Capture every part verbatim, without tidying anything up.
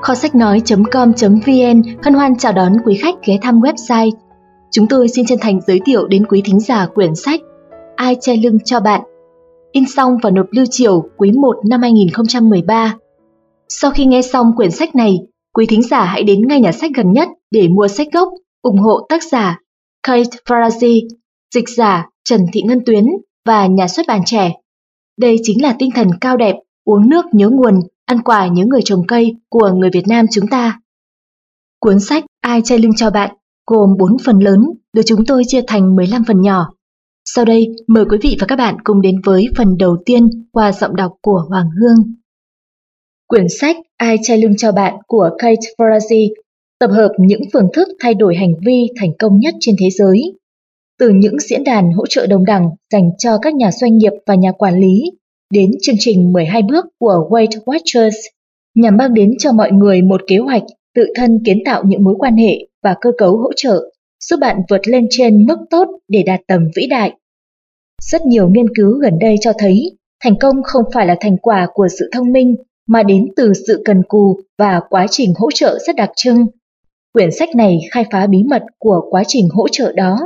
kho sách nói chấm com chấm vn hân hoan chào đón quý khách ghé thăm website. Chúng tôi xin chân thành giới thiệu đến quý thính giả quyển sách Ai che lưng cho bạn, in xong và nộp lưu triều quý một năm hai nghìn không trăm mười ba. Sau khi nghe xong quyển sách này, quý thính giả hãy đến ngay nhà sách gần nhất để mua sách gốc, ủng hộ tác giả Kate Farazi, dịch giả Trần Thị Ngân Tuyến và nhà xuất bản Trẻ. Đây chính là tinh thần cao đẹp, uống nước nhớ nguồn, ăn quả nhớ người trồng cây của người Việt Nam chúng ta. Cuốn sách Ai che lưng cho bạn gồm bốn phần lớn được chúng tôi chia thành mười lăm phần nhỏ. Sau đây, mời quý vị và các bạn cùng đến với phần đầu tiên qua giọng đọc của Hoàng Hương. Quyển sách Ai che lưng cho bạn của Kate Farazi tập hợp những phương thức thay đổi hành vi thành công nhất trên thế giới. Từ những diễn đàn hỗ trợ đồng đẳng dành cho các nhà doanh nghiệp và nhà quản lý, đến chương trình mười hai bước của Weight Watchers nhằm mang đến cho mọi người một kế hoạch tự thân kiến tạo những mối quan hệ và cơ cấu hỗ trợ, giúp bạn vượt lên trên mức tốt để đạt tầm vĩ đại. Rất nhiều nghiên cứu gần đây cho thấy thành công không phải là thành quả của sự thông minh mà đến từ sự cần cù và quá trình hỗ trợ rất đặc trưng. Quyển sách này khai phá bí mật của quá trình hỗ trợ đó.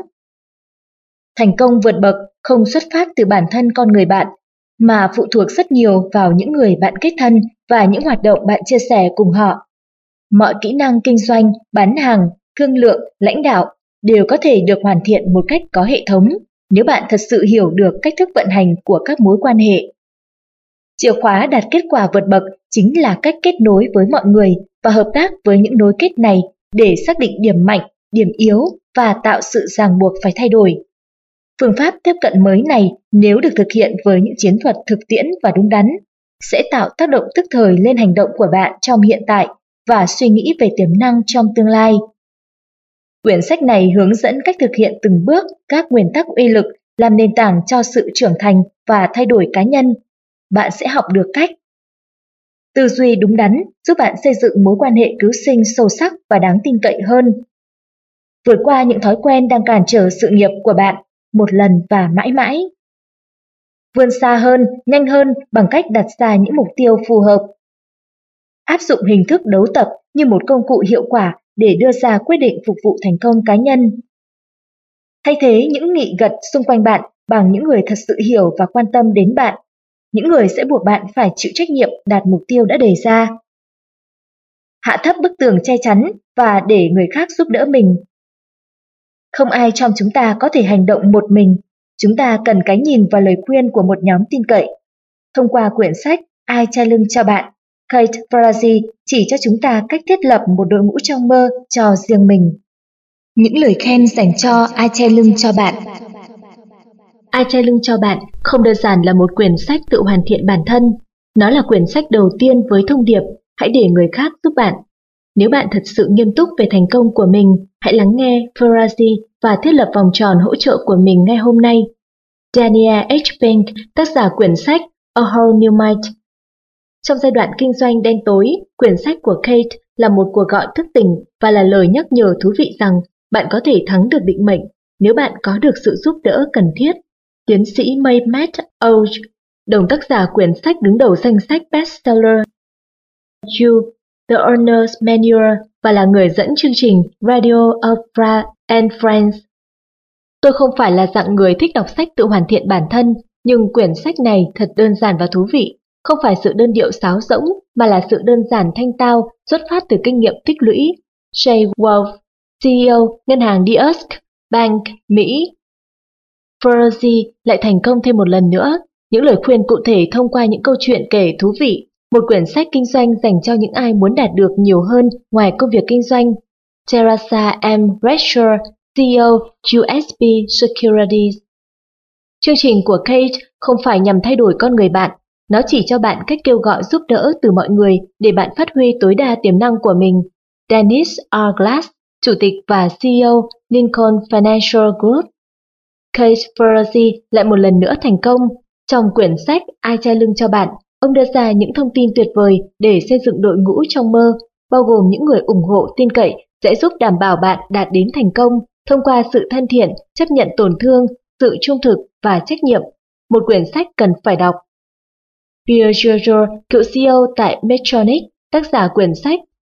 Thành công vượt bậc không xuất phát từ bản thân con người bạn, mà phụ thuộc rất nhiều vào những người bạn kết thân và những hoạt động bạn chia sẻ cùng họ. Mọi kỹ năng kinh doanh, bán hàng, thương lượng, lãnh đạo đều có thể được hoàn thiện một cách có hệ thống nếu bạn thật sự hiểu được cách thức vận hành của các mối quan hệ. Chìa khóa đạt kết quả vượt bậc chính là cách kết nối với mọi người và hợp tác với những nối kết này để xác định điểm mạnh, điểm yếu và tạo sự ràng buộc phải thay đổi. Phương pháp tiếp cận mới này nếu được thực hiện với những chiến thuật thực tiễn và đúng đắn, sẽ tạo tác động tức thời lên hành động của bạn trong hiện tại và suy nghĩ về tiềm năng trong tương lai. Quyển sách này hướng dẫn cách thực hiện từng bước các nguyên tắc uy lực làm nền tảng cho sự trưởng thành và thay đổi cá nhân. Bạn sẽ học được cách tư duy đúng đắn giúp bạn xây dựng mối quan hệ cứu sinh sâu sắc và đáng tin cậy hơn. Vượt qua những thói quen đang cản trở sự nghiệp của bạn một lần và mãi mãi. Vươn xa hơn, nhanh hơn bằng cách đặt ra những mục tiêu phù hợp. Áp dụng hình thức đấu tập như một công cụ hiệu quả để đưa ra quyết định phục vụ thành công cá nhân. Thay thế những nghị gật xung quanh bạn bằng những người thật sự hiểu và quan tâm đến bạn, những người sẽ buộc bạn phải chịu trách nhiệm đạt mục tiêu đã đề ra. Hạ thấp bức tường che chắn và để người khác giúp đỡ mình. Không ai trong chúng ta có thể hành động một mình, chúng ta cần cái nhìn và lời khuyên của một nhóm tin cậy. Thông qua quyển sách Ai che lưng cho bạn, Kate Farazi chỉ cho chúng ta cách thiết lập một đội ngũ trong mơ cho riêng mình. Những lời khen dành cho Ai che lưng cho bạn. Ai che lưng cho bạn không đơn giản là một quyển sách tự hoàn thiện bản thân, nó là quyển sách đầu tiên với thông điệp hãy để người khác giúp bạn. Nếu bạn thật sự nghiêm túc về thành công của mình, hãy lắng nghe Farazi và thiết lập vòng tròn hỗ trợ của mình ngay hôm nay. Daniel H. Pink, tác giả quyển sách A Whole New Mind. Trong giai đoạn kinh doanh đen tối, quyển sách của Kate là một cuộc gọi thức tỉnh và là lời nhắc nhở thú vị rằng bạn có thể thắng được định mệnh nếu bạn có được sự giúp đỡ cần thiết. Tiến sĩ Maymet Ouch, đồng tác giả quyển sách đứng đầu danh sách bestseller You, The Owner's Manual và là người dẫn chương trình Radio Oprah and Friends. Tôi không phải là dạng người thích đọc sách tự hoàn thiện bản thân, nhưng quyển sách này thật đơn giản và thú vị, không phải sự đơn điệu sáo rỗng mà là sự đơn giản thanh tao xuất phát từ kinh nghiệm tích lũy. Jay Wolf, xê e ô ngân hàng Deutsche Bank, Mỹ. Farazi lại thành công thêm một lần nữa, những lời khuyên cụ thể thông qua những câu chuyện kể thú vị, một quyển sách kinh doanh dành cho những ai muốn đạt được nhiều hơn ngoài công việc kinh doanh. Teresa M. Rasher, xê e ô u ét bê Securities. Chương trình của Kate không phải nhằm thay đổi con người bạn, nó chỉ cho bạn cách kêu gọi giúp đỡ từ mọi người để bạn phát huy tối đa tiềm năng của mình. Dennis R. Glass, Chủ tịch và xê e ô Lincoln Financial Group. Kate Farazi lại một lần nữa thành công. Trong quyển sách Ai che lưng cho bạn, ông đưa ra những thông tin tuyệt vời để xây dựng đội ngũ trong mơ, bao gồm những người ủng hộ tin cậy sẽ giúp đảm bảo bạn đạt đến thành công thông qua sự thân thiện, chấp nhận tổn thương, sự trung thực và trách nhiệm. Một quyển sách cần phải đọc. Pierre George, cựu xê e ô tại Medtronic, tác giả quyển sách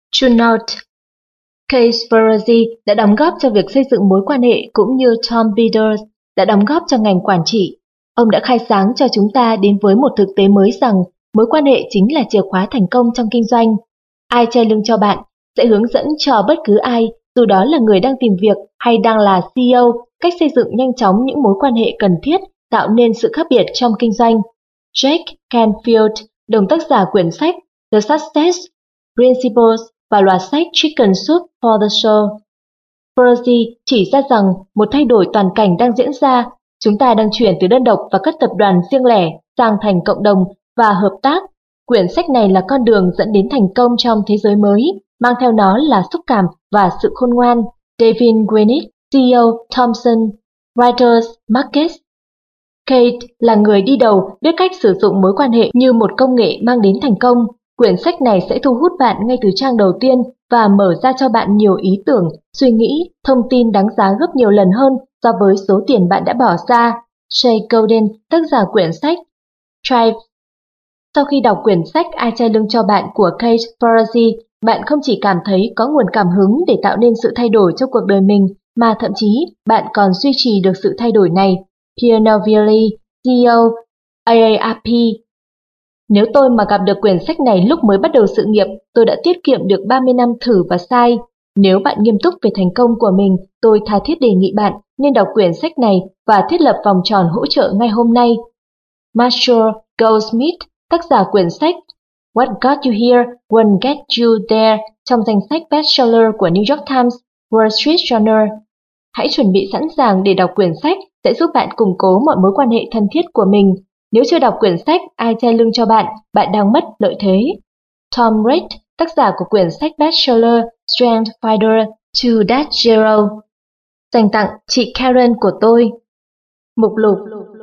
To note, Kate Ferrazzi đã đóng góp cho việc xây dựng mối quan hệ cũng như Tom Peters đã đóng góp cho ngành quản trị. Ông đã khai sáng cho chúng ta đến với một thực tế mới rằng mối quan hệ chính là chìa khóa thành công trong kinh doanh. Ai che lưng cho bạn sẽ hướng dẫn cho bất cứ ai, dù đó là người đang tìm việc hay đang là xê e ô, cách xây dựng nhanh chóng những mối quan hệ cần thiết tạo nên sự khác biệt trong kinh doanh. Jack Canfield, đồng tác giả quyển sách The Success Principles và loạt sách Chicken Soup for the Soul. Ferrazzi chỉ ra rằng một thay đổi toàn cảnh đang diễn ra. Chúng ta đang chuyển từ đơn độc và các tập đoàn riêng lẻ sang thành cộng đồng và hợp tác. Quyển sách này là con đường dẫn đến thành công trong thế giới mới, mang theo nó là xúc cảm và sự khôn ngoan. David Winnick, xê e ô Thomson Reuters Markets. Kate là người đi đầu biết cách sử dụng mối quan hệ như một công nghệ mang đến thành công. Quyển sách này sẽ thu hút bạn ngay từ trang đầu tiên và mở ra cho bạn nhiều ý tưởng, suy nghĩ, thông tin đáng giá gấp nhiều lần hơn so với số tiền bạn đã bỏ ra. Shay Golden, tác giả quyển sách Thrive. Sau khi đọc quyển sách Ai che lưng cho bạn của Kate Ferrazzi, bạn không chỉ cảm thấy có nguồn cảm hứng để tạo nên sự thay đổi trong cuộc đời mình, mà thậm chí bạn còn duy trì được sự thay đổi này. Pierre Novelli, xê e ô a a rờ pê. Nếu tôi mà gặp được quyển sách này lúc mới bắt đầu sự nghiệp, tôi đã tiết kiệm được ba mươi năm thử và sai. Nếu bạn nghiêm túc về thành công của mình, tôi tha thiết đề nghị bạn nên đọc quyển sách này và thiết lập vòng tròn hỗ trợ ngay hôm nay. Marshall Goldsmith, tác giả quyển sách What Got You Here Won't Get You There trong danh sách bestseller của New York Times, Wall Street Journal. Hãy chuẩn bị sẵn sàng để đọc quyển sách sẽ giúp bạn củng cố mọi mối quan hệ thân thiết của mình. Nếu chưa đọc quyển sách Ai che lưng cho bạn, bạn đang mất lợi thế. Tom Reed, tác giả của quyển sách bestseller Strength Finder to That Zero. Dành tặng chị Karen của tôi. Mục lục.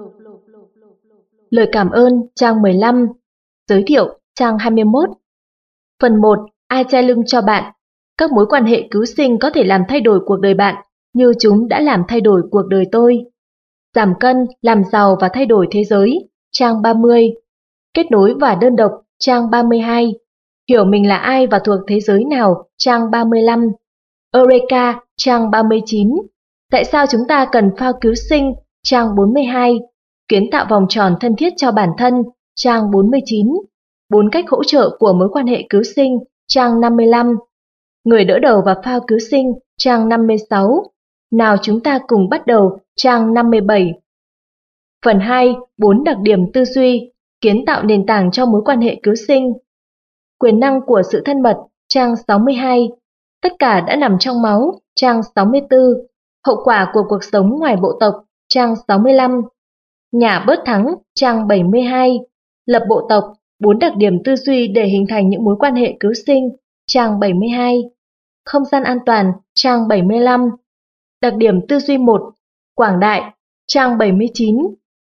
Lời cảm ơn trang mười lăm. Giới thiệu trang hai mươi mốt. Phần một. Ai che lưng cho bạn. Các mối quan hệ cứu sinh có thể làm thay đổi cuộc đời bạn, như chúng đã làm thay đổi cuộc đời tôi. Giảm cân, làm giàu và thay đổi thế giới, trang ba mươi. Kết nối và đơn độc, trang ba mươi hai. Hiểu mình là ai và thuộc thế giới nào, trang ba mươi lăm. Eureka, trang ba mươi chín. Tại sao chúng ta cần phao cứu sinh, trang bốn mươi hai. Kiến tạo vòng tròn thân thiết cho bản thân, trang bốn mươi chín. Bốn cách hỗ trợ của mối quan hệ cứu sinh, trang năm mươi lăm. Người đỡ đầu và phao cứu sinh, trang năm mươi sáu. Nào chúng ta cùng bắt đầu, trang năm mươi bảy. Phần hai. Bốn đặc điểm tư duy, kiến tạo nền tảng cho mối quan hệ cứu sinh. Quyền năng của sự thân mật, trang sáu mươi hai. Tất cả đã nằm trong máu, trang sáu mươi tư. Hậu quả của cuộc sống ngoài bộ tộc, trang sáu mươi lăm. Nhà bớt thắng, trang bảy mươi hai. Lập bộ tộc, bốn đặc điểm tư duy để hình thành những mối quan hệ cứu sinh, trang bảy mươi hai. Không gian an toàn, trang bảy mươi lăm. Đặc điểm tư duy một, quảng đại, trang bảy mươi chín.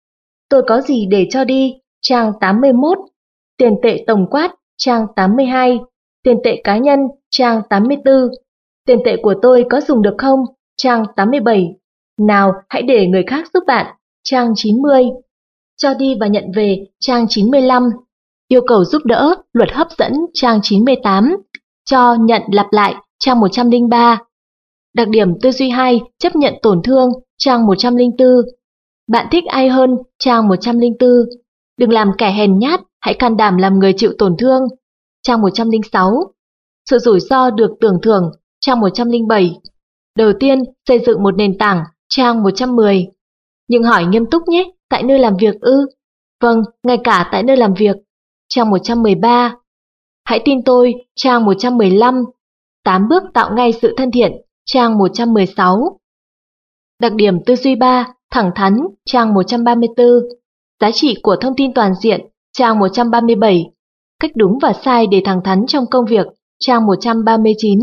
Tôi có gì để cho đi, trang tám mươi mốt. Tiền tệ tổng quát, trang tám mươi hai. Tiền tệ cá nhân, trang tám mươi tư. Tiền tệ của tôi có dùng được không, trang tám mươi bảy. Nào, hãy để người khác giúp bạn, trang chín mươi. Cho đi và nhận về, trang chín mươi lăm. Yêu cầu giúp đỡ, luật hấp dẫn, trang chín mươi tám. Cho, nhận, lặp lại, trang một trăm lẻ ba. Đặc điểm tư duy hai, chấp nhận tổn thương, trang một trăm lẻ bốn. Bạn thích ai hơn, trang một trăm lẻ bốn. Đừng làm kẻ hèn nhát, hãy can đảm làm người chịu tổn thương, trang một trăm lẻ sáu. Sự rủi ro được tưởng thưởng, trang một trăm lẻ bảy. Đầu tiên, xây dựng một nền tảng, trang một trăm mười. Nhưng hỏi nghiêm túc nhé, tại nơi làm việc ư? Vâng, ngay cả tại nơi làm việc, trang một trăm mười ba. Hãy tin tôi, trang một trăm mười lăm. tám bước tạo ngay sự thân thiện, trang một trăm mười sáu. Đặc điểm tư duy ba, thẳng thắn, trang một trăm ba mươi tư. Giá trị của thông tin toàn diện, trang một trăm ba mươi bảy. Cách đúng và sai để thẳng thắn trong công việc, trang một trăm ba mươi chín.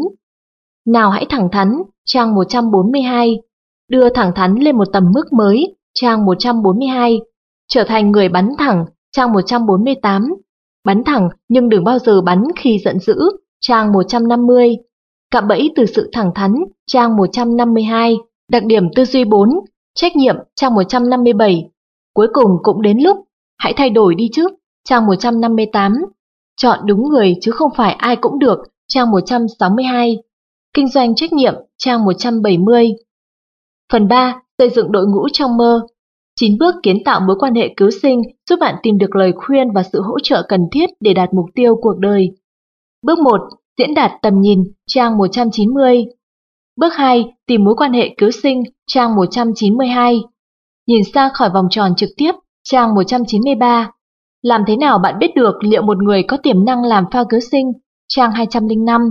Nào hãy thẳng thắn, trang một trăm bốn mươi hai. Đưa thẳng thắn lên một tầm mức mới, trang một trăm bốn mươi hai. Trở thành người bắn thẳng, trang một trăm bốn mươi tám. Bắn thẳng nhưng đừng bao giờ bắn khi giận dữ, trang một trăm năm mươi. Cạm bẫy từ sự thẳng thắn, trang một trăm năm mươi hai. Đặc điểm tư duy bốn, trách nhiệm, trang một trăm năm mươi bảy. Cuối cùng cũng đến lúc, hãy thay đổi đi chứ, trang một trăm năm mươi tám. Chọn đúng người chứ không phải ai cũng được, trang một trăm sáu mươi hai. Kinh doanh trách nhiệm, trang một trăm bảy mươi. Phần ba. Xây dựng đội ngũ trong mơ. chín bước kiến tạo mối quan hệ cứu sinh giúp bạn tìm được lời khuyên và sự hỗ trợ cần thiết để đạt mục tiêu cuộc đời. Bước một. Diễn đạt tầm nhìn, trang một trăm chín mươi. Bước hai. Tìm mối quan hệ cứu sinh, trang một trăm chín mươi hai. Nhìn xa khỏi vòng tròn trực tiếp, trang một trăm chín mươi ba. Làm thế nào bạn biết được liệu một người có tiềm năng làm phao cứu sinh, trang hai trăm lẻ năm.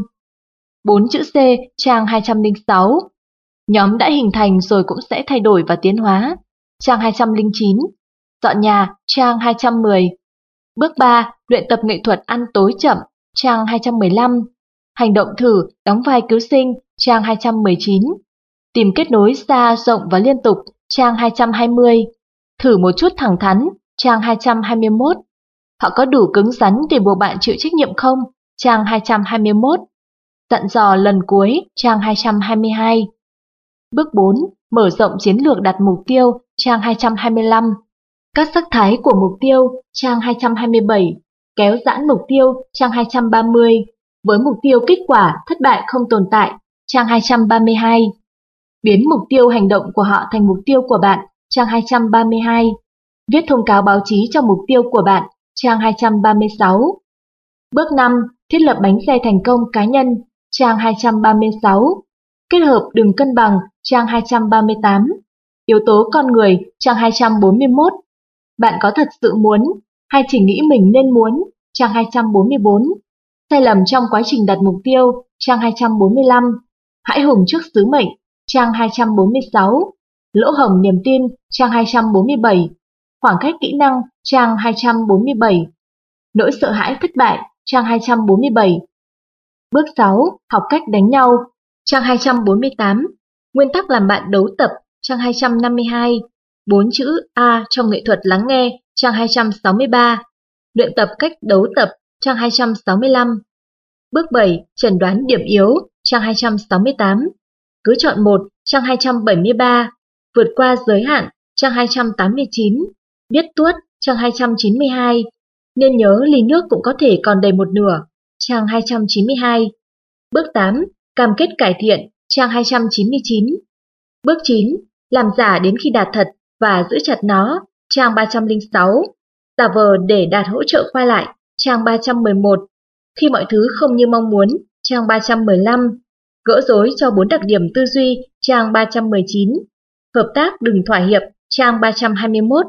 bốn chữ C, trang hai trăm lẻ sáu. Nhóm đã hình thành rồi cũng sẽ thay đổi và tiến hóa, trang hai trăm lẻ chín. Dọn nhà, trang hai trăm mười. Bước ba. Luyện tập nghệ thuật ăn tối chậm, trang hai trăm mười lăm. Hành động thử, đóng vai cứu sinh, trang hai trăm mười chín. Tìm kết nối xa, rộng và liên tục, trang hai trăm hai mươi. Thử một chút thẳng thắn, trang hai trăm hai mươi mốt. Họ có đủ cứng rắn để buộc bạn chịu trách nhiệm không, trang hai trăm hai mươi mốt. Dặn dò lần cuối, trang hai trăm hai mươi hai. Bước bốn. Mở rộng chiến lược đặt mục tiêu, trang hai trăm hai mươi lăm. Các sắc thái của mục tiêu, trang hai trăm hai mươi bảy. Kéo giãn mục tiêu, trang hai trăm ba mươi. Với mục tiêu kết quả, thất bại không tồn tại, trang hai trăm ba mươi hai. Biến mục tiêu hành động của họ thành mục tiêu của bạn, trang hai trăm ba mươi hai. Viết thông cáo báo chí cho mục tiêu của bạn, trang hai trăm ba mươi sáu. Bước năm. Thiết lập bánh xe thành công cá nhân, trang hai trăm ba mươi sáu. Kết hợp đường cân bằng, trang hai trăm ba mươi tám. Yếu tố con người, trang hai trăm bốn mươi mốt. Bạn có thật sự muốn, hay chỉ nghĩ mình nên muốn, trang hai trăm bốn mươi bốn. Sai lầm trong quá trình đặt mục tiêu, trang hai trăm bốn mươi lăm. Hãi hùng trước sứ mệnh, trang hai trăm bốn mươi sáu. Lỗ hổng niềm tin, trang hai trăm bốn mươi bảy. Khoảng cách kỹ năng, trang hai trăm bốn mươi bảy. Nỗi sợ hãi thất bại, trang hai trăm bốn mươi bảy. Bước sáu. Học cách đánh nhau, trang hai trăm bốn mươi tám. Nguyên tắc làm bạn đấu tập, trang hai trăm năm mươi hai. Bốn chữ A trong nghệ thuật lắng nghe, trang hai trăm sáu mươi ba. Luyện tập cách đấu tập, trang hai trăm sáu mươi lăm. Bước bảy. Chẩn đoán điểm yếu, trang hai trăm sáu mươi tám. Cứ chọn một, trang hai trăm bảy mươi ba. Vượt qua giới hạn, trang hai trăm tám mươi chín. Biết tuốt, trang hai trăm chín mươi hai. Nên nhớ ly nước cũng có thể còn đầy một nửa, trang hai trăm chín mươi hai. Bước tám. Cam kết cải thiện, trang hai trăm chín mươi chín. Bước chín. Làm giả đến khi đạt thật và giữ chặt nó, trang ba trăm lẻ sáu. Giả vờ để đạt hỗ trợ quay lại, trang ba trăm mười một. Khi mọi thứ không như mong muốn, trang ba trăm mười lăm. Gỡ rối cho bốn đặc điểm tư duy, trang ba trăm mười chín. Hợp tác đừng thỏa hiệp, trang ba trăm hai mươi mốt.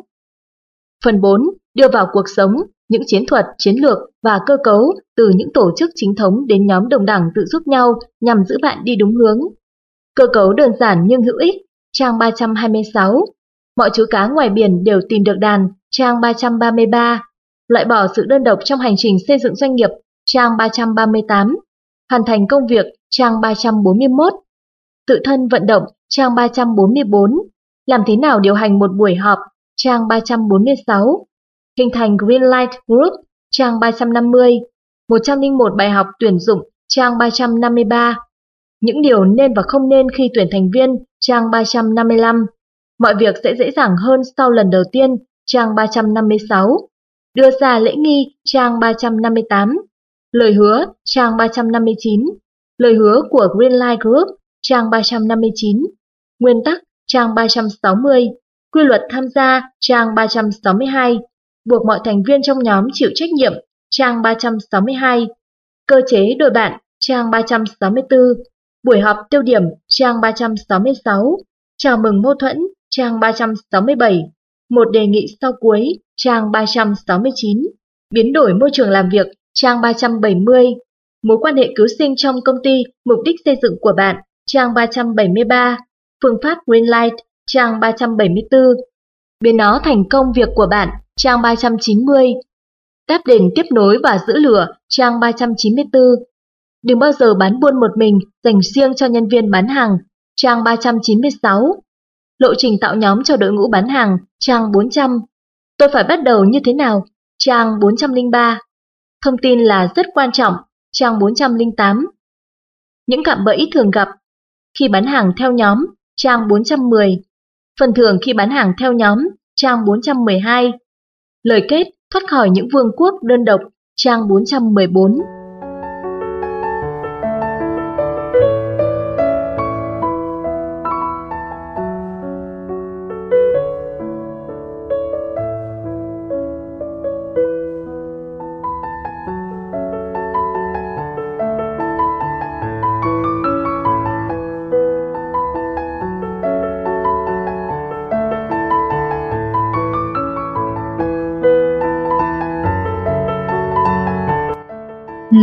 Phần bốn. Đưa vào cuộc sống những chiến thuật, chiến lược và cơ cấu từ những tổ chức chính thống đến nhóm đồng đẳng tự giúp nhau nhằm giữ bạn đi đúng hướng. Cơ cấu đơn giản nhưng hữu ích, trang ba trăm hai mươi sáu. Mọi chú cá ngoài biển đều tìm được đàn, trang ba trăm ba mươi ba. Loại bỏ sự đơn độc trong hành trình xây dựng doanh nghiệp, trang ba trăm ba mươi tám. Hoàn thành công việc, trang ba trăm bốn mươi mốt. Tự thân vận động, trang ba trăm bốn mươi bốn. Làm thế nào điều hành một buổi họp, trang ba trăm bốn mươi sáu. Hình thành Greenlight Group, trang ba trăm năm mươi. một trăm lẻ một bài học tuyển dụng, trang ba trăm năm mươi ba. Những điều nên và không nên khi tuyển thành viên, trang ba trăm năm mươi lăm. Mọi việc sẽ dễ dàng hơn sau lần đầu tiên, trang ba trăm năm mươi sáu. Đưa ra lễ nghi, trang ba trăm năm mươi tám. Lời hứa, trang ba trăm năm mươi chín. Lời hứa của Greenlight Group, trang ba trăm năm mươi chín. Nguyên tắc, trang ba trăm sáu mươi. Quy luật tham gia, trang ba trăm sáu mươi hai. Buộc mọi thành viên trong nhóm chịu trách nhiệm, trang ba trăm sáu mươi hai. Cơ chế đội bạn, trang ba trăm sáu mươi tư. Buổi họp tiêu điểm, trang ba trăm sáu mươi sáu. Chào mừng mâu thuẫn, trang ba trăm sáu mươi bảy. Một đề nghị sau cuối, trang ba trăm sáu mươi chín. Biến đổi môi trường làm việc, trang ba trăm bảy mươi. Mối quan hệ cứu sinh trong công ty, mục đích xây dựng của bạn, trang ba trăm bảy mươi ba. Phương pháp Greenlight, trang ba trăm bảy mươi tư. Biến nó thành công việc của bạn, trang ba trăm chín mươi. Đáp đền tiếp nối và giữ lửa, trang ba trăm chín mươi tư. Đừng bao giờ bán buôn một mình, dành riêng cho nhân viên bán hàng, trang ba trăm chín mươi sáu. Lộ trình tạo nhóm cho đội ngũ bán hàng, trang bốn trăm. Tôi phải bắt đầu như thế nào, trang bốn trăm lẻ ba. Thông tin là rất quan trọng, trang bốn trăm lẻ tám. Những cạm bẫy thường gặp khi bán hàng theo nhóm, trang bốn trăm mười. Phần thưởng khi bán hàng theo nhóm, trang bốn trăm mười hai. Lời kết thoát khỏi những vương quốc đơn độc, trang bốn trăm mười bốn.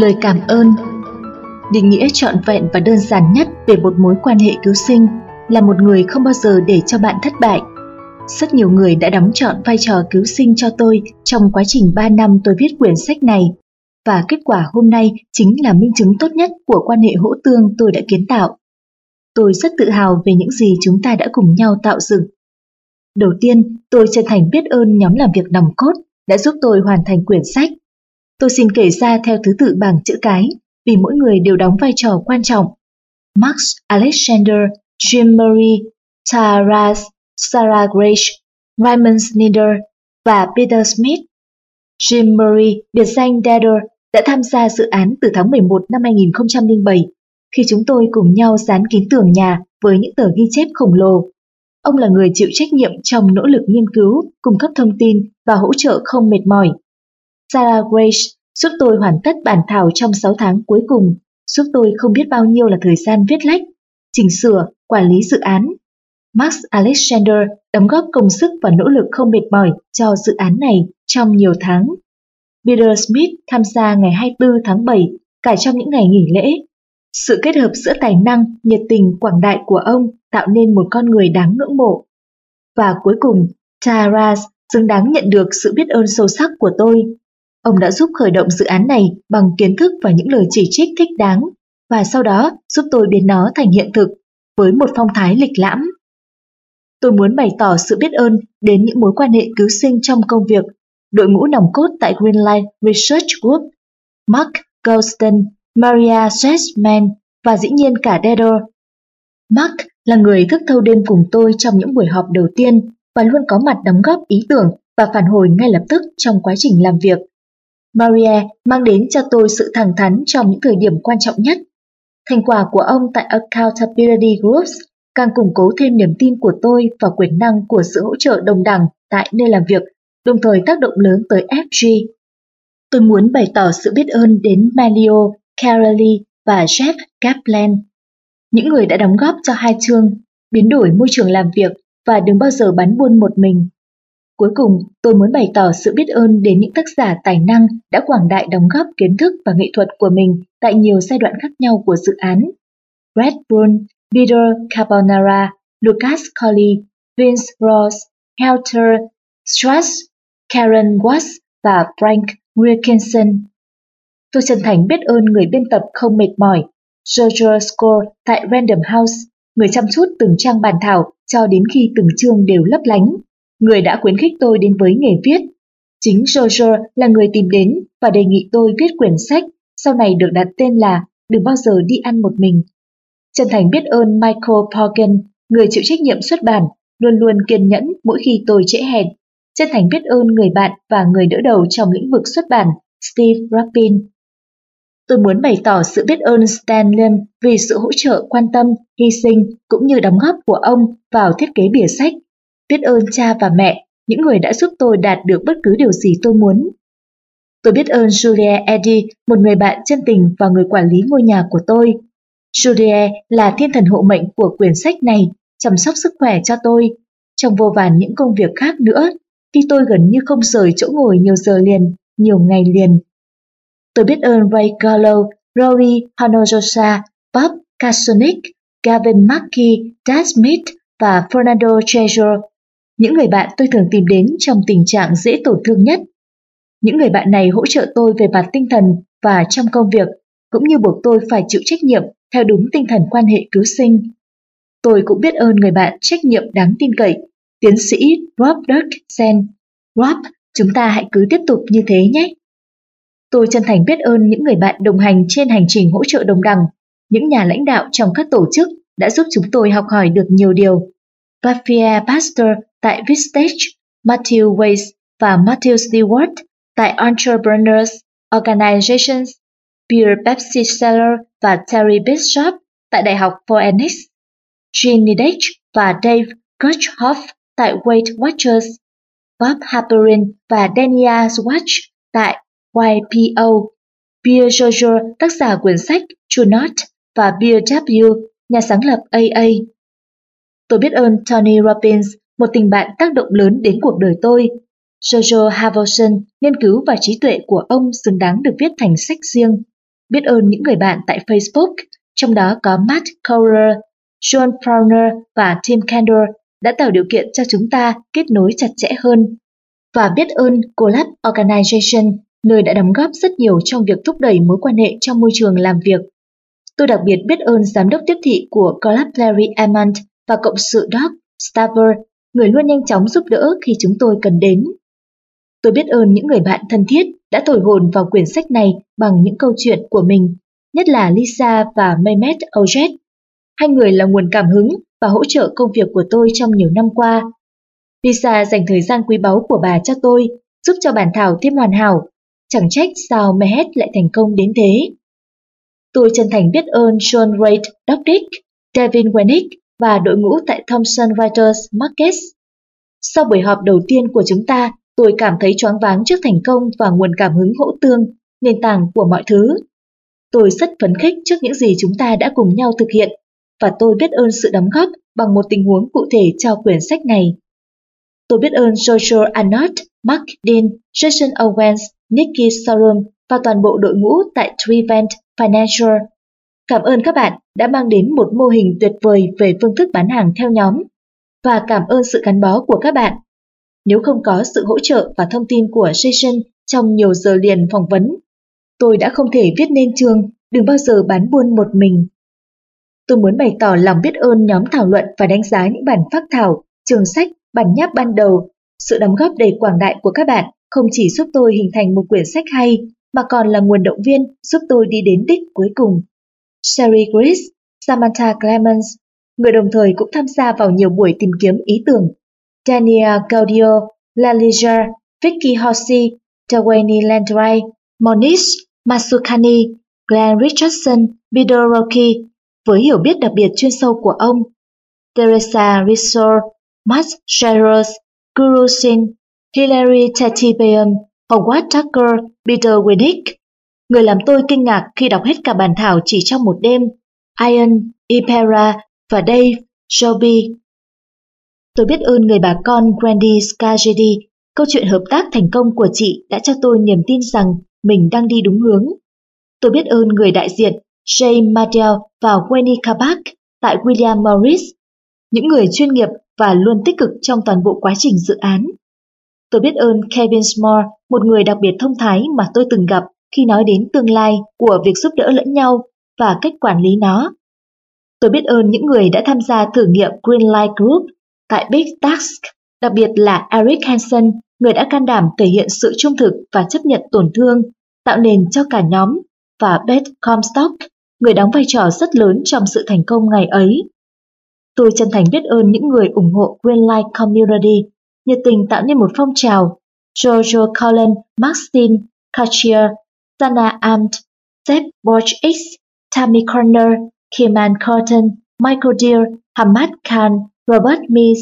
Lời cảm ơn. Định nghĩa trọn vẹn và đơn giản nhất về một mối quan hệ cứu sinh là một người không bao giờ để cho bạn thất bại. Rất nhiều người đã đóng trọn vai trò cứu sinh cho tôi trong quá trình ba năm tôi viết quyển sách này, và kết quả hôm nay chính là minh chứng tốt nhất của quan hệ hỗ tương tôi đã kiến tạo. Tôi rất tự hào về những gì chúng ta đã cùng nhau tạo dựng. Đầu tiên, tôi chân thành biết ơn nhóm làm việc nòng cốt đã giúp tôi hoàn thành quyển sách. Tôi xin kể ra theo thứ tự bảng chữ cái, vì mỗi người đều đóng vai trò quan trọng. Max Alexander, Jim Murray, Taras, Sarah Grace, Raymond Snyder và Peter Smith. Jim Murray, biệt danh Dadder, đã tham gia dự án từ tháng mười một năm hai nghìn không trăm lẻ bảy, khi chúng tôi cùng nhau dán kín tường nhà với những tờ ghi chép khổng lồ. Ông là người chịu trách nhiệm trong nỗ lực nghiên cứu, cung cấp thông tin và hỗ trợ không mệt mỏi. Sarah Grace giúp tôi hoàn tất bản thảo trong sáu tháng cuối cùng, giúp tôi không biết bao nhiêu là thời gian viết lách, chỉnh sửa, quản lý dự án. Max Alexander đóng góp công sức và nỗ lực không mệt mỏi cho dự án này trong nhiều tháng. Peter Smith tham gia ngày hai mươi tư tháng bảy, cả trong những ngày nghỉ lễ. Sự kết hợp giữa tài năng, nhiệt tình, quảng đại của ông tạo nên một con người đáng ngưỡng mộ. Và cuối cùng, Taras xứng đáng nhận được sự biết ơn sâu sắc của tôi. Ông đã giúp khởi động dự án này bằng kiến thức và những lời chỉ trích thích đáng, và sau đó giúp tôi biến nó thành hiện thực với một phong thái lịch lãm. Tôi muốn bày tỏ sự biết ơn đến những mối quan hệ cứu sinh trong công việc, đội ngũ nòng cốt tại Greenlight Research Group, Mark Goldstein, Maria Schesman và dĩ nhiên cả Dadder. Mark là người thức thâu đêm cùng tôi trong những buổi họp đầu tiên và luôn có mặt đóng góp ý tưởng và phản hồi ngay lập tức trong quá trình làm việc. Maria mang đến cho tôi sự thẳng thắn trong những thời điểm quan trọng nhất. Thành quả của ông tại Accountability Groups càng củng cố thêm niềm tin của tôi vào quyền năng của sự hỗ trợ đồng đẳng tại nơi làm việc, đồng thời tác động lớn tới ép giê. Tôi muốn bày tỏ sự biết ơn đến Manlio, Carolee và Jeff Kaplan, những người đã đóng góp cho hai chương biến đổi môi trường làm việc và đừng bao giờ bán buôn một mình. Cuối cùng, tôi muốn bày tỏ sự biết ơn đến những tác giả tài năng đã quảng đại đóng góp kiến thức và nghệ thuật của mình tại nhiều giai đoạn khác nhau của dự án. Red Bull, Peter Carbonara, Lucas Colley, Vince Ross, Helter Strass, Karen Watts và Frank Wilkinson. Tôi chân thành biết ơn người biên tập không mệt mỏi, George Score tại Random House, người chăm chút từng trang bản thảo cho đến khi từng chương đều lấp lánh, người đã khuyến khích tôi đến với nghề viết. Chính George là người tìm đến và đề nghị tôi viết quyển sách, sau này được đặt tên là Đừng bao giờ đi ăn một mình. Chân thành biết ơn Michael Porgan, người chịu trách nhiệm xuất bản, luôn luôn kiên nhẫn mỗi khi tôi trễ hẹn. Chân thành biết ơn người bạn và người đỡ đầu trong lĩnh vực xuất bản, Steve Rappin. Tôi muốn bày tỏ sự biết ơn Stan Lim vì sự hỗ trợ, quan tâm, hy sinh cũng như đóng góp của ông vào thiết kế bìa sách. Biết ơn cha và mẹ, những người đã giúp tôi đạt được bất cứ điều gì tôi muốn. Tôi biết ơn Julia Eddy, một người bạn chân tình và người quản lý ngôi nhà của tôi. Julia là thiên thần hộ mệnh của quyển sách này, chăm sóc sức khỏe cho tôi, trong vô vàn những công việc khác nữa, khi tôi gần như không rời chỗ ngồi nhiều giờ liền, nhiều ngày liền. Tôi biết ơn Ray Garlow, Rory Hanojosa, Bob Kasunik, Gavin Mackey, Dad Smith và Fernando Treasure, những người bạn tôi thường tìm đến trong tình trạng dễ tổn thương nhất. Những người bạn này hỗ trợ tôi về mặt tinh thần và trong công việc, cũng như buộc tôi phải chịu trách nhiệm theo đúng tinh thần quan hệ cứu sinh. Tôi cũng biết ơn người bạn trách nhiệm đáng tin cậy, tiến sĩ Rob Dirksen. Rob, chúng ta hãy cứ tiếp tục như thế nhé. Tôi chân thành biết ơn những người bạn đồng hành trên hành trình hỗ trợ đồng đẳng, những nhà lãnh đạo trong các tổ chức đã giúp chúng tôi học hỏi được nhiều điều. Bafia Pastor tại Vistage, Matthew Weiss và Matthew Stewart tại Entrepreneurs Organizations, Pierre Pepsi Seller và Terry Bishop tại Đại học Phoenix, Jean Nidek và Dave Kirchhoff tại Weight Watchers, Bob Harperin và Dania Swatch tại Y P O, Pierre George, tác giả quyển sách To Not, và Pierre W, nhà sáng lập A A. Tôi biết ơn Tony Robbins, một tình bạn tác động lớn đến cuộc đời tôi. Jojo Halvorson, nghiên cứu và trí tuệ của ông xứng đáng được viết thành sách riêng. biết ơn những người bạn tại Facebook, trong đó có Matt Cowler, John Browner và Tim Candor đã tạo điều kiện cho chúng ta kết nối chặt chẽ hơn. Và biết ơn Collab Organization, nơi đã đóng góp rất nhiều trong việc thúc đẩy mối quan hệ trong môi trường làm việc. Tôi đặc biệt biết ơn giám đốc tiếp thị của Collab Larry Emmond và cộng sự Doug Staver, người luôn nhanh chóng giúp đỡ khi chúng tôi cần đến. Tôi biết ơn những người bạn thân thiết đã thổi hồn vào quyển sách này bằng những câu chuyện của mình, nhất là Lisa và Mehmet Ojet. Hai người là nguồn cảm hứng và hỗ trợ công việc của tôi trong nhiều năm qua. Lisa dành thời gian quý báu của bà cho tôi, giúp cho bản thảo thêm hoàn hảo. Chẳng trách sao Mehmet lại thành công đến thế. Tôi chân thành biết ơn John Reid Dobdick, Devin Wenick và đội ngũ tại Thomson Reuters Markets. Sau buổi họp đầu tiên của chúng ta, tôi cảm thấy choáng váng trước thành công và nguồn cảm hứng hỗ tương, nền tảng của mọi thứ. Tôi rất phấn khích trước những gì chúng ta đã cùng nhau thực hiện, và tôi biết ơn sự đóng góp bằng một tình huống cụ thể cho quyển sách này. Tôi biết ơn Joshua Arnott, Mark Dean, Jason Owens, Nikki Sorum và toàn bộ đội ngũ tại Trivent Financial. Cảm ơn các bạn đã mang đến một mô hình tuyệt vời về phương thức bán hàng theo nhóm, và cảm ơn sự gắn bó của các bạn. Nếu không có sự hỗ trợ và thông tin của Jason trong nhiều giờ liền phỏng vấn, tôi đã không thể viết nên chương Đừng bao giờ bán buôn một mình. Tôi muốn bày tỏ lòng biết ơn nhóm thảo luận và đánh giá những bản phác thảo, trường sách, bản nháp ban đầu. Sự đóng góp đầy quảng đại của các bạn không chỉ giúp tôi hình thành một quyển sách hay, mà còn là nguồn động viên giúp tôi đi đến đích cuối cùng. Sherry Gris, Samantha Clemens, người đồng thời cũng tham gia vào nhiều buổi tìm kiếm ý tưởng, Daniel Gaudio, Lalija, Vicky Horsey, Dwayne Landry, Monish Masukani, Glenn Richardson, Peter Rocky, với hiểu biết đặc biệt chuyên sâu của ông, Teresa Risor, Matt Shearers, Guru Singh, Hilary Tetibayam, Howard Tucker, Peter Winnick, người làm tôi kinh ngạc khi đọc hết cả bản thảo chỉ trong một đêm, Ian, Ipera và Dave, Joby. Tôi biết ơn người bà con Grandy Skajedi, câu chuyện hợp tác thành công của chị đã cho tôi niềm tin rằng mình đang đi đúng hướng. Tôi biết ơn người đại diện Jay Madell và Winnie Kabak tại William Morris, những người chuyên nghiệp và luôn tích cực trong toàn bộ quá trình dự án. Tôi biết ơn Kevin Small, một người đặc biệt thông thái mà tôi từng gặp khi nói đến tương lai của việc giúp đỡ lẫn nhau và cách quản lý nó. Tôi biết ơn những người đã tham gia thử nghiệm Greenlight Group tại Big Task, đặc biệt là Eric Hansen, người đã can đảm thể hiện sự trung thực và chấp nhận tổn thương, tạo nền cho cả nhóm, và Beth Comstock, người đóng vai trò rất lớn trong sự thành công ngày ấy. Tôi chân thành biết ơn những người ủng hộ Greenlight Community, nhiệt tình tạo nên một phong trào, Jojo Cullen, Maxine Kachier, Sana Amt, Seth Borch X, Tammy Corner, Kiman Cotton, Michael Deere, Hamad Khan, Robert Mees,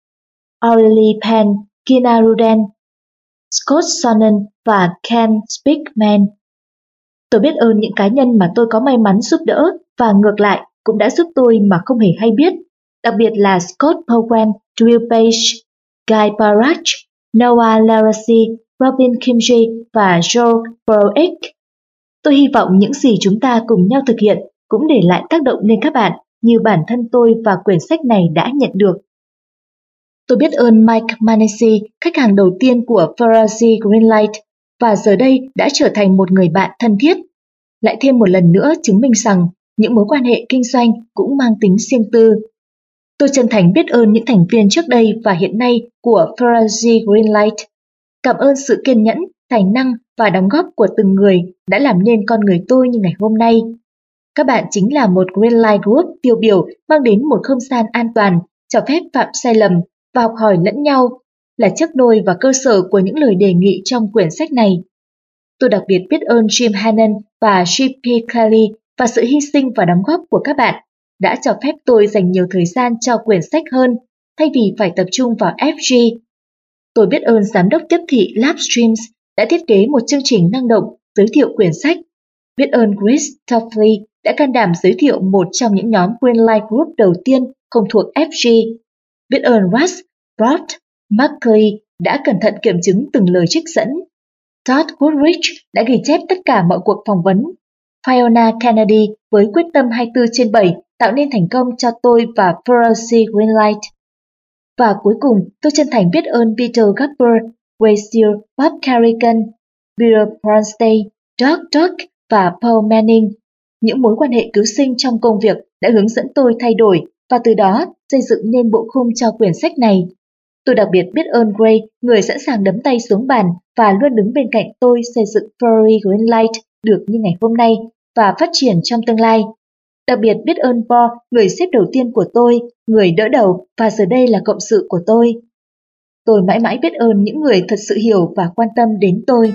Aurelie Penn, Gina Ruden, Scott Sonnen và Ken Speakman. Tôi biết ơn những cá nhân mà tôi có may mắn giúp đỡ và ngược lại cũng đã giúp tôi mà không hề hay biết, đặc biệt là Scott Bowen, Drew Page, Guy Barach, Noah Laracy, Robin Kimji và Joe Broick. Tôi hy vọng những gì chúng ta cùng nhau thực hiện cũng để lại tác động lên các bạn như bản thân tôi và quyển sách này đã nhận được. Tôi biết ơn Mike Manesi, khách hàng đầu tiên của Ferrazzi Greenlight, và giờ đây đã trở thành một người bạn thân thiết. Lại thêm một lần nữa chứng minh rằng những mối quan hệ kinh doanh cũng mang tính riêng tư. Tôi chân thành biết ơn những thành viên trước đây và hiện nay của Ferrazzi Greenlight. Cảm ơn sự kiên nhẫn, tài năng và đóng góp của từng người đã làm nên con người tôi như ngày hôm nay. Các bạn chính là một Greenlight Group tiêu biểu mang đến một không gian an toàn, cho phép phạm sai lầm và học hỏi lẫn nhau, là chiếc nôi và cơ sở của những lời đề nghị trong quyển sách này. Tôi đặc biệt biết ơn Jim Hannon và giê pê Kelly và sự hy sinh và đóng góp của các bạn đã cho phép tôi dành nhiều thời gian cho quyển sách hơn thay vì phải tập trung vào ép giê. Tôi biết ơn giám đốc tiếp thị Labstreams đã thiết kế một chương trình năng động giới thiệu quyển sách. Biết ơn Chris Toffley đã can đảm giới thiệu một trong những nhóm Greenlight Group đầu tiên không thuộc ép giê. Biết ơn Russ Broad Markley đã cẩn thận kiểm chứng từng lời trích dẫn. Todd Goodrich đã ghi chép tất cả mọi cuộc phỏng vấn. Fiona Kennedy với quyết tâm hai mươi bốn trên bảy tạo nên thành công cho tôi và Percy Greenlight. Và cuối cùng, tôi chân thành biết ơn Peter Gapper, Ray Seale, Bob Carrigan, Bill Bronstein, Doug Duck và Paul Manning. Những mối quan hệ cứu sinh trong công việc đã hướng dẫn tôi thay đổi và từ đó xây dựng nên bộ khung cho quyển sách này. Tôi đặc biệt biết ơn Gray, người sẵn sàng đấm tay xuống bàn và luôn đứng bên cạnh tôi xây dựng Percy Greenlight được như ngày hôm nay và phát triển trong tương lai. Đặc biệt biết ơn Paul, người sếp đầu tiên của tôi, người đỡ đầu và giờ đây là cộng sự của tôi. Tôi mãi mãi biết ơn những người thật sự hiểu và quan tâm đến tôi.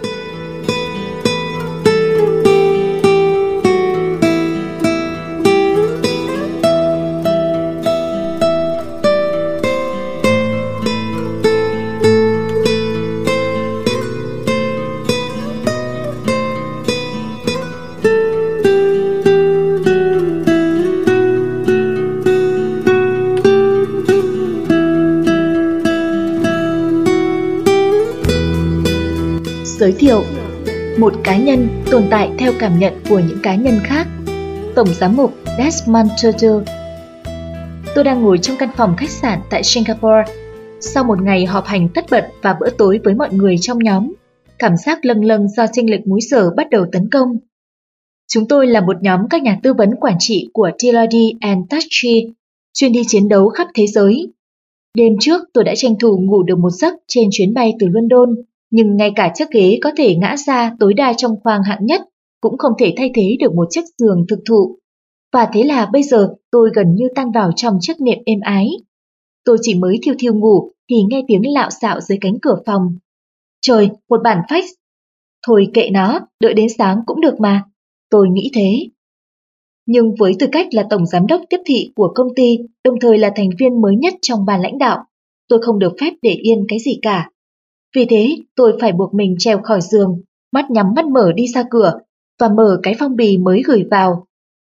Giới thiệu: một cá nhân tồn tại theo cảm nhận của những cá nhân khác. Tổng giám mục Desmond Tutu. Tôi đang ngồi trong căn phòng khách sạn tại Singapore. Sau một ngày họp hành tất bật và bữa tối với mọi người trong nhóm, cảm giác lâng lâng do chênh lệch múi giờ bắt đầu tấn công. Chúng tôi là một nhóm các nhà tư vấn quản trị của Deloitte and Touchy, chuyên đi chiến đấu khắp thế giới. Đêm trước tôi đã tranh thủ ngủ được một giấc trên chuyến bay từ London, nhưng ngay cả chiếc ghế có thể ngã ra tối đa trong khoang hạng nhất cũng không thể thay thế được một chiếc giường thực thụ. Và thế là bây giờ tôi gần như tan vào trong chiếc nệm êm ái. Tôi chỉ mới thiêu thiêu ngủ thì nghe tiếng lạo xạo dưới cánh cửa phòng. Trời, một bản fax. Thôi kệ nó, đợi đến sáng cũng được mà. Tôi nghĩ thế. Nhưng với tư cách là tổng giám đốc tiếp thị của công ty, đồng thời là thành viên mới nhất trong ban lãnh đạo, tôi không được phép để yên cái gì cả. Vì thế, tôi phải buộc mình trèo khỏi giường, mắt nhắm mắt mở đi ra cửa và mở cái phong bì mới gửi vào.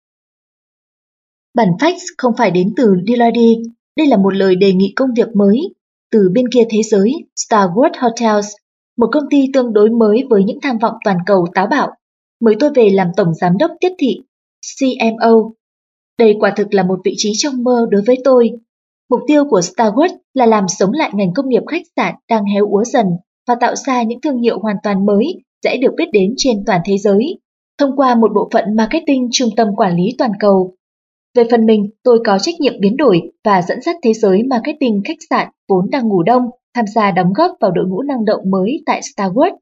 Bản fax không phải đến từ Deloitte, đây là một lời đề nghị công việc mới từ bên kia thế giới, Starwood Hotels, một công ty tương đối mới với những tham vọng toàn cầu táo bạo, mời tôi về làm tổng giám đốc tiếp thị, xê em ô. Đây quả thực là một vị trí trong mơ đối với tôi. Mục tiêu của Starwood là làm sống lại ngành công nghiệp khách sạn đang héo úa dần và tạo ra những thương hiệu hoàn toàn mới sẽ được biết đến trên toàn thế giới, thông qua một bộ phận marketing trung tâm quản lý toàn cầu. Về phần mình, tôi có trách nhiệm biến đổi và dẫn dắt thế giới marketing khách sạn vốn đang ngủ đông, tham gia đóng góp vào đội ngũ năng động mới tại Starwood.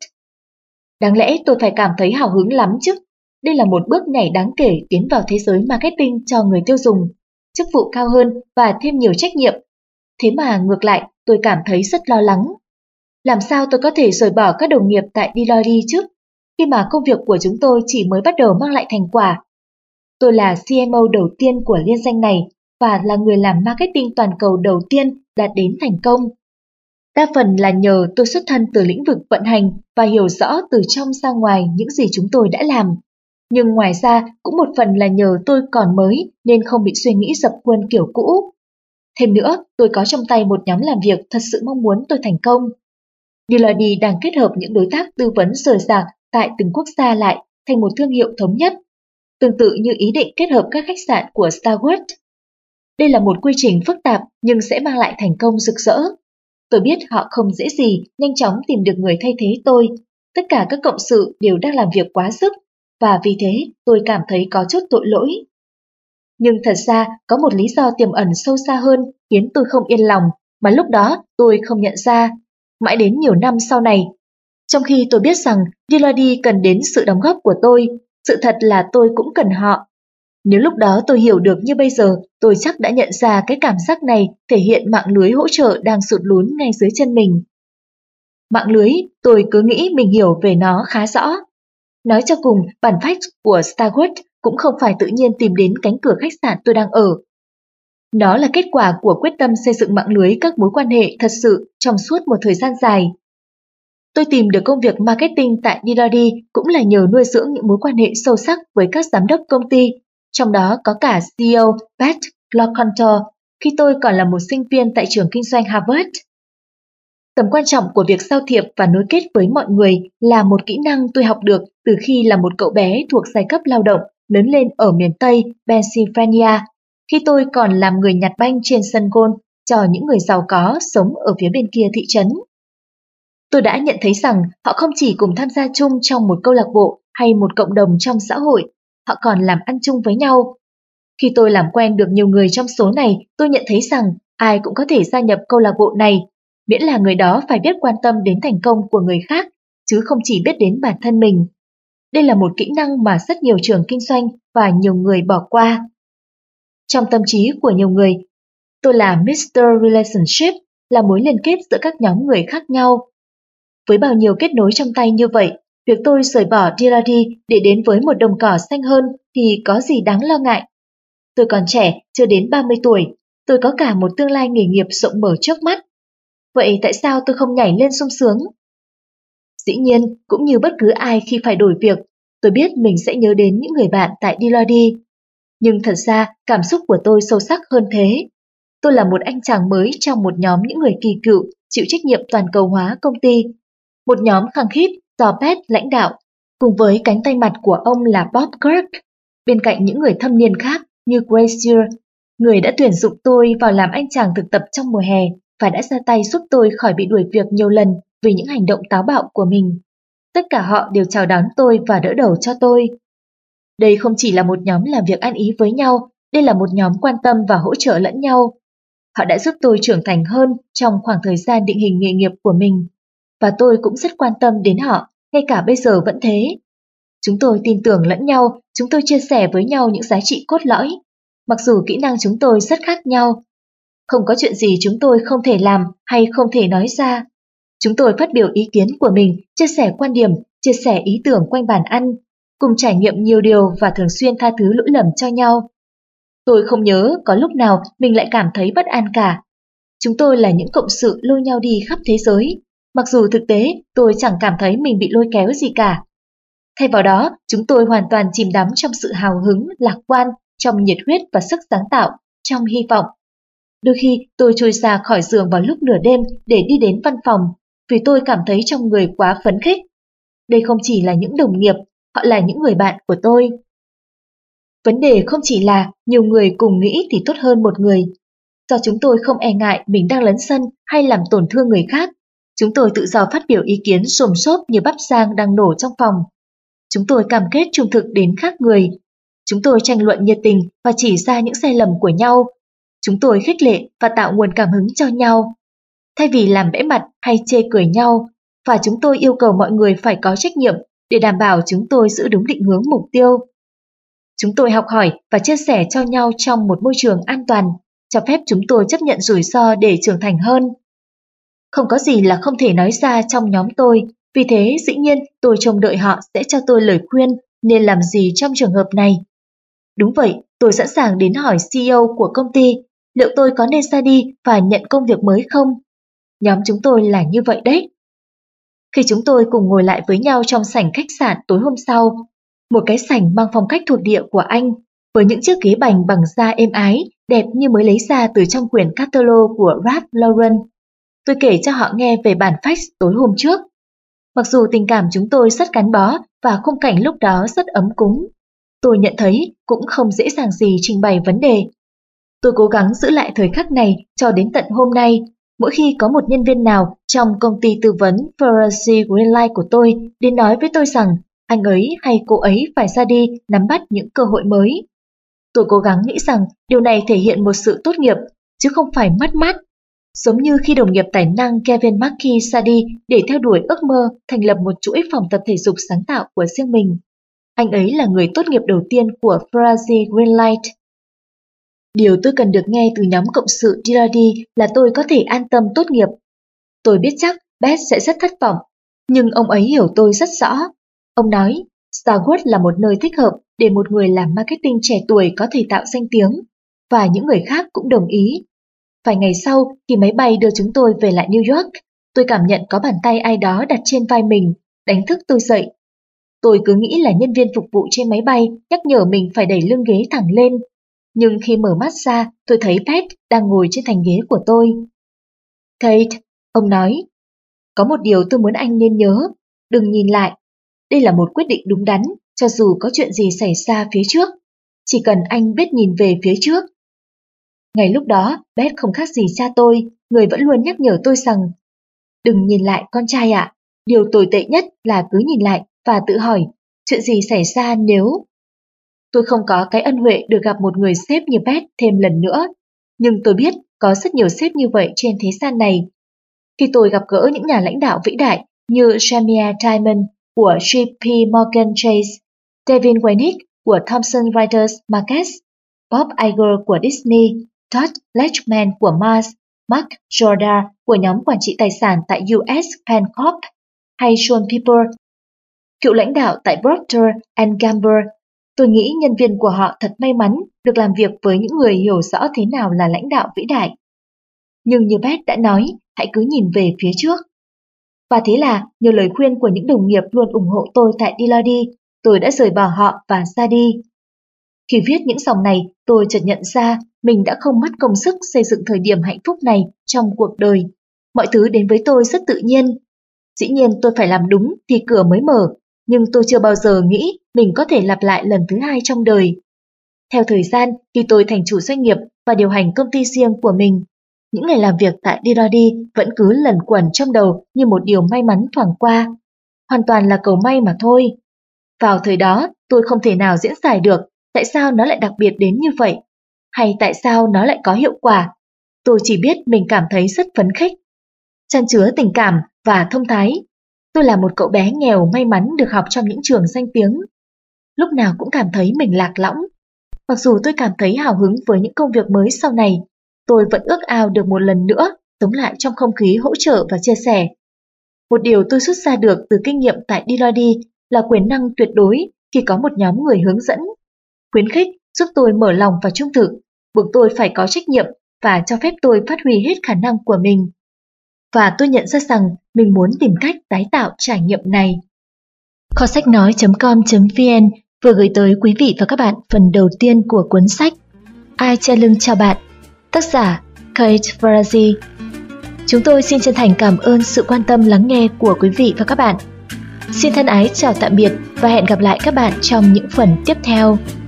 Đáng lẽ tôi phải cảm thấy hào hứng lắm chứ. Đây là một bước nhảy đáng kể tiến vào thế giới marketing cho người tiêu dùng, chức vụ cao hơn và thêm nhiều trách nhiệm. Thế mà ngược lại, tôi cảm thấy rất lo lắng. Làm sao tôi có thể rời bỏ các đồng nghiệp tại Deloitte chứ, khi mà công việc của chúng tôi chỉ mới bắt đầu mang lại thành quả. Tôi là xê em ô đầu tiên của liên danh này và là người làm marketing toàn cầu đầu tiên đạt đến thành công. Đa phần là nhờ tôi xuất thân từ lĩnh vực vận hành và hiểu rõ từ trong ra ngoài những gì chúng tôi đã làm. Nhưng ngoài ra cũng một phần là nhờ tôi còn mới nên không bị suy nghĩ dập khuôn kiểu cũ. Thêm nữa, tôi có trong tay một nhóm làm việc thật sự mong muốn tôi thành công. Deloitte đang kết hợp những đối tác tư vấn rời rạc tại từng quốc gia lại thành một thương hiệu thống nhất, tương tự như ý định kết hợp các khách sạn của Starwood. Đây là một quy trình phức tạp nhưng sẽ mang lại thành công rực rỡ. Tôi biết họ không dễ gì nhanh chóng tìm được người thay thế tôi. Tất cả các cộng sự đều đang làm việc quá sức và vì thế tôi cảm thấy có chút tội lỗi. Nhưng thật ra có một lý do tiềm ẩn sâu xa hơn khiến tôi không yên lòng mà lúc đó tôi không nhận ra, mãi đến nhiều năm sau này. Trong khi tôi biết rằng Deloitte cần đến sự đóng góp của tôi, sự thật là tôi cũng cần họ. Nếu lúc đó tôi hiểu được như bây giờ, tôi chắc đã nhận ra cái cảm giác này thể hiện mạng lưới hỗ trợ đang sụt lún ngay dưới chân mình. Mạng lưới, tôi cứ nghĩ mình hiểu về nó khá rõ. Nói cho cùng, bản fax của Starwood cũng không phải tự nhiên tìm đến cánh cửa khách sạn tôi đang ở. Nó là kết quả của quyết tâm xây dựng mạng lưới các mối quan hệ thật sự trong suốt một thời gian dài. Tôi tìm được công việc marketing tại Deloitte cũng là nhờ nuôi dưỡng những mối quan hệ sâu sắc với các giám đốc công ty, trong đó có cả xê e ô Pat Locantor khi tôi còn là một sinh viên tại trường kinh doanh Harvard. Tầm quan trọng của việc giao thiệp và nối kết với mọi người là một kỹ năng tôi học được từ khi là một cậu bé thuộc giai cấp lao động lớn lên ở miền Tây Pennsylvania, khi tôi còn làm người nhặt banh trên sân golf cho những người giàu có sống ở phía bên kia thị trấn. Tôi đã nhận thấy rằng họ không chỉ cùng tham gia chung trong một câu lạc bộ hay một cộng đồng trong xã hội, họ còn làm ăn chung với nhau. Khi tôi làm quen được nhiều người trong số này, tôi nhận thấy rằng ai cũng có thể gia nhập câu lạc bộ này, miễn là người đó phải biết quan tâm đến thành công của người khác, chứ không chỉ biết đến bản thân mình. Đây là một kỹ năng mà rất nhiều trường kinh doanh và nhiều người bỏ qua. Trong tâm trí của nhiều người, tôi là mít tơ Relationship, là mối liên kết giữa các nhóm người khác nhau. Với bao nhiêu kết nối trong tay như vậy, việc tôi rời bỏ Dillardy để đến với một đồng cỏ xanh hơn thì có gì đáng lo ngại. Tôi còn trẻ, chưa đến ba mươi tuổi, tôi có cả một tương lai nghề nghiệp rộng mở trước mắt. Vậy tại sao tôi không nhảy lên sung sướng? Dĩ nhiên, cũng như bất cứ ai khi phải đổi việc, tôi biết mình sẽ nhớ đến những người bạn tại Dillardy. Nhưng thật ra, cảm xúc của tôi sâu sắc hơn thế. Tôi là một anh chàng mới trong một nhóm những người kỳ cựu chịu trách nhiệm toàn cầu hóa công ty. Một nhóm khăng khít do Pat lãnh đạo, cùng với cánh tay mặt của ông là Bob Kirk, bên cạnh những người thâm niên khác như Grazier, người đã tuyển dụng tôi vào làm anh chàng thực tập trong mùa hè và đã ra tay giúp tôi khỏi bị đuổi việc nhiều lần vì những hành động táo bạo của mình. Tất cả họ đều chào đón tôi và đỡ đầu cho tôi. Đây không chỉ là một nhóm làm việc ăn ý với nhau, đây là một nhóm quan tâm và hỗ trợ lẫn nhau. Họ đã giúp tôi trưởng thành hơn trong khoảng thời gian định hình nghề nghiệp của mình. Và tôi cũng rất quan tâm đến họ, ngay cả bây giờ vẫn thế. Chúng tôi tin tưởng lẫn nhau, chúng tôi chia sẻ với nhau những giá trị cốt lõi. Mặc dù kỹ năng chúng tôi rất khác nhau. Không có chuyện gì chúng tôi không thể làm hay không thể nói ra. Chúng tôi phát biểu ý kiến của mình, chia sẻ quan điểm, chia sẻ ý tưởng quanh bàn ăn, cùng trải nghiệm nhiều điều và thường xuyên tha thứ lỗi lầm cho nhau. Tôi không nhớ có lúc nào mình lại cảm thấy bất an cả. Chúng tôi là những cộng sự lôi nhau đi khắp thế giới. Mặc dù thực tế tôi chẳng cảm thấy mình bị lôi kéo gì cả. Thay vào đó, chúng tôi hoàn toàn chìm đắm trong sự hào hứng, lạc quan, trong nhiệt huyết và sức sáng tạo, trong hy vọng. Đôi khi tôi trôi ra khỏi giường vào lúc nửa đêm để đi đến văn phòng, vì tôi cảm thấy trong người quá phấn khích. Đây không chỉ là những đồng nghiệp, họ là những người bạn của tôi. Vấn đề không chỉ là nhiều người cùng nghĩ thì tốt hơn một người. Do chúng tôi không e ngại mình đang lấn sân hay làm tổn thương người khác, chúng tôi tự do phát biểu ý kiến xồm xốp như bắp rang đang nổ trong phòng. Chúng tôi cam kết trung thực đến khác người. Chúng tôi tranh luận nhiệt tình và chỉ ra những sai lầm của nhau. Chúng tôi khích lệ và tạo nguồn cảm hứng cho nhau. Thay vì làm bẽ mặt hay chê cười nhau, và chúng tôi yêu cầu mọi người phải có trách nhiệm để đảm bảo chúng tôi giữ đúng định hướng mục tiêu. Chúng tôi học hỏi và chia sẻ cho nhau trong một môi trường an toàn, cho phép chúng tôi chấp nhận rủi ro để trưởng thành hơn. Không có gì là không thể nói ra trong nhóm tôi, vì thế dĩ nhiên tôi trông đợi họ sẽ cho tôi lời khuyên nên làm gì trong trường hợp này. Đúng vậy, tôi sẵn sàng đến hỏi xê e ô của công ty liệu tôi có nên ra đi và nhận công việc mới không. Nhóm chúng tôi là như vậy đấy. Khi chúng tôi cùng ngồi lại với nhau trong sảnh khách sạn tối hôm sau, một cái sảnh mang phong cách thuộc địa của Anh, với những chiếc ghế bành bằng da êm ái, đẹp như mới lấy ra từ trong quyển catalog của Ralph Lauren. Tôi kể cho họ nghe về bản fax tối hôm trước. Mặc dù tình cảm chúng tôi rất gắn bó và khung cảnh lúc đó rất ấm cúng, tôi nhận thấy cũng không dễ dàng gì trình bày vấn đề. Tôi cố gắng giữ lại thời khắc này cho đến tận hôm nay. Mỗi khi có một nhân viên nào trong công ty tư vấn Ferrazzi Greenlight của tôi đến nói với tôi rằng anh ấy hay cô ấy phải ra đi nắm bắt những cơ hội mới, tôi cố gắng nghĩ rằng điều này thể hiện một sự tốt nghiệp, chứ không phải mất mát. Giống như khi đồng nghiệp tài năng Kevin Mackey ra đi để theo đuổi ước mơ thành lập một chuỗi phòng tập thể dục sáng tạo của riêng mình. Anh ấy là người tốt nghiệp đầu tiên của Ferrazzi Greenlight. Điều tôi cần được nghe từ nhóm cộng sự Dillardy là tôi có thể an tâm tốt nghiệp. Tôi biết chắc Beth sẽ rất thất vọng, nhưng ông ấy hiểu tôi rất rõ. Ông nói, Starwood là một nơi thích hợp để một người làm marketing trẻ tuổi có thể tạo danh tiếng, và những người khác cũng đồng ý. Vài ngày sau, khi máy bay đưa chúng tôi về lại New York, tôi cảm nhận có bàn tay ai đó đặt trên vai mình, đánh thức tôi dậy. Tôi cứ nghĩ là nhân viên phục vụ trên máy bay nhắc nhở mình phải đẩy lưng ghế thẳng lên. Nhưng khi mở mắt ra, tôi thấy Pat đang ngồi trên thành ghế của tôi. Kate, ông nói, có một điều tôi muốn anh nên nhớ, đừng nhìn lại. Đây là một quyết định đúng đắn, cho dù có chuyện gì xảy ra phía trước. Chỉ cần anh biết nhìn về phía trước. Ngày lúc đó, Beth không khác gì cha tôi, người vẫn luôn nhắc nhở tôi rằng đừng nhìn lại con trai ạ, điều tồi tệ nhất là cứ nhìn lại và tự hỏi chuyện gì xảy ra nếu... Tôi không có cái ân huệ được gặp một người sếp như Beth thêm lần nữa, nhưng tôi biết có rất nhiều sếp như vậy trên thế gian này. Khi tôi gặp gỡ những nhà lãnh đạo vĩ đại như Jamia Dimon của J P Morgan Chase, David Wernick của Thomson Reuters Markets, Bob Iger của Disney, Todd Lachman của Mars, Mark Jordan của nhóm quản trị tài sản tại U S Penn Corp, hay Sean Piper, cựu lãnh đạo tại Procter and Gamble, tôi nghĩ nhân viên của họ thật may mắn được làm việc với những người hiểu rõ thế nào là lãnh đạo vĩ đại. Nhưng như Beth đã nói, hãy cứ nhìn về phía trước. Và thế là, nhờ lời khuyên của những đồng nghiệp luôn ủng hộ tôi tại Deloitte, tôi đã rời bỏ họ và ra đi. Khi viết những dòng này, tôi chợt nhận ra mình đã không mất công sức xây dựng thời điểm hạnh phúc này trong cuộc đời. Mọi thứ đến với tôi rất tự nhiên. Dĩ nhiên tôi phải làm đúng thì cửa mới mở, nhưng tôi chưa bao giờ nghĩ mình có thể lặp lại lần thứ hai trong đời. Theo thời gian, khi tôi thành chủ doanh nghiệp và điều hành công ty riêng của mình, những ngày làm việc tại Deloitte vẫn cứ lẩn quẩn trong đầu như một điều may mắn thoảng qua. Hoàn toàn là cầu may mà thôi. Vào thời đó, tôi không thể nào diễn giải được tại sao nó lại đặc biệt đến như vậy, hay tại sao nó lại có hiệu quả. Tôi chỉ biết mình cảm thấy rất phấn khích, chan chứa tình cảm và thông thái. Tôi là một cậu bé nghèo may mắn được học trong những trường danh tiếng. Lúc nào cũng cảm thấy mình lạc lõng. Mặc dù tôi cảm thấy hào hứng với những công việc mới sau này, tôi vẫn ước ao được một lần nữa sống lại trong không khí hỗ trợ và chia sẻ. Một điều tôi rút ra được từ kinh nghiệm tại Deloitte là quyền năng tuyệt đối khi có một nhóm người hướng dẫn, khuyến khích, giúp tôi mở lòng và trung thực, buộc tôi phải có trách nhiệm và cho phép tôi phát huy hết khả năng của mình. Và tôi nhận ra rằng mình muốn tìm cách tái tạo trải nghiệm này. Kho sách nói chấm com chấm vn vừa gửi tới quý vị và các bạn phần đầu tiên của cuốn sách Ai che lưng cho bạn, tác giả Kate Farazi. Chúng tôi xin chân thành cảm ơn sự quan tâm lắng nghe của quý vị và các bạn. Xin thân ái chào tạm biệt và hẹn gặp lại các bạn trong những phần tiếp theo.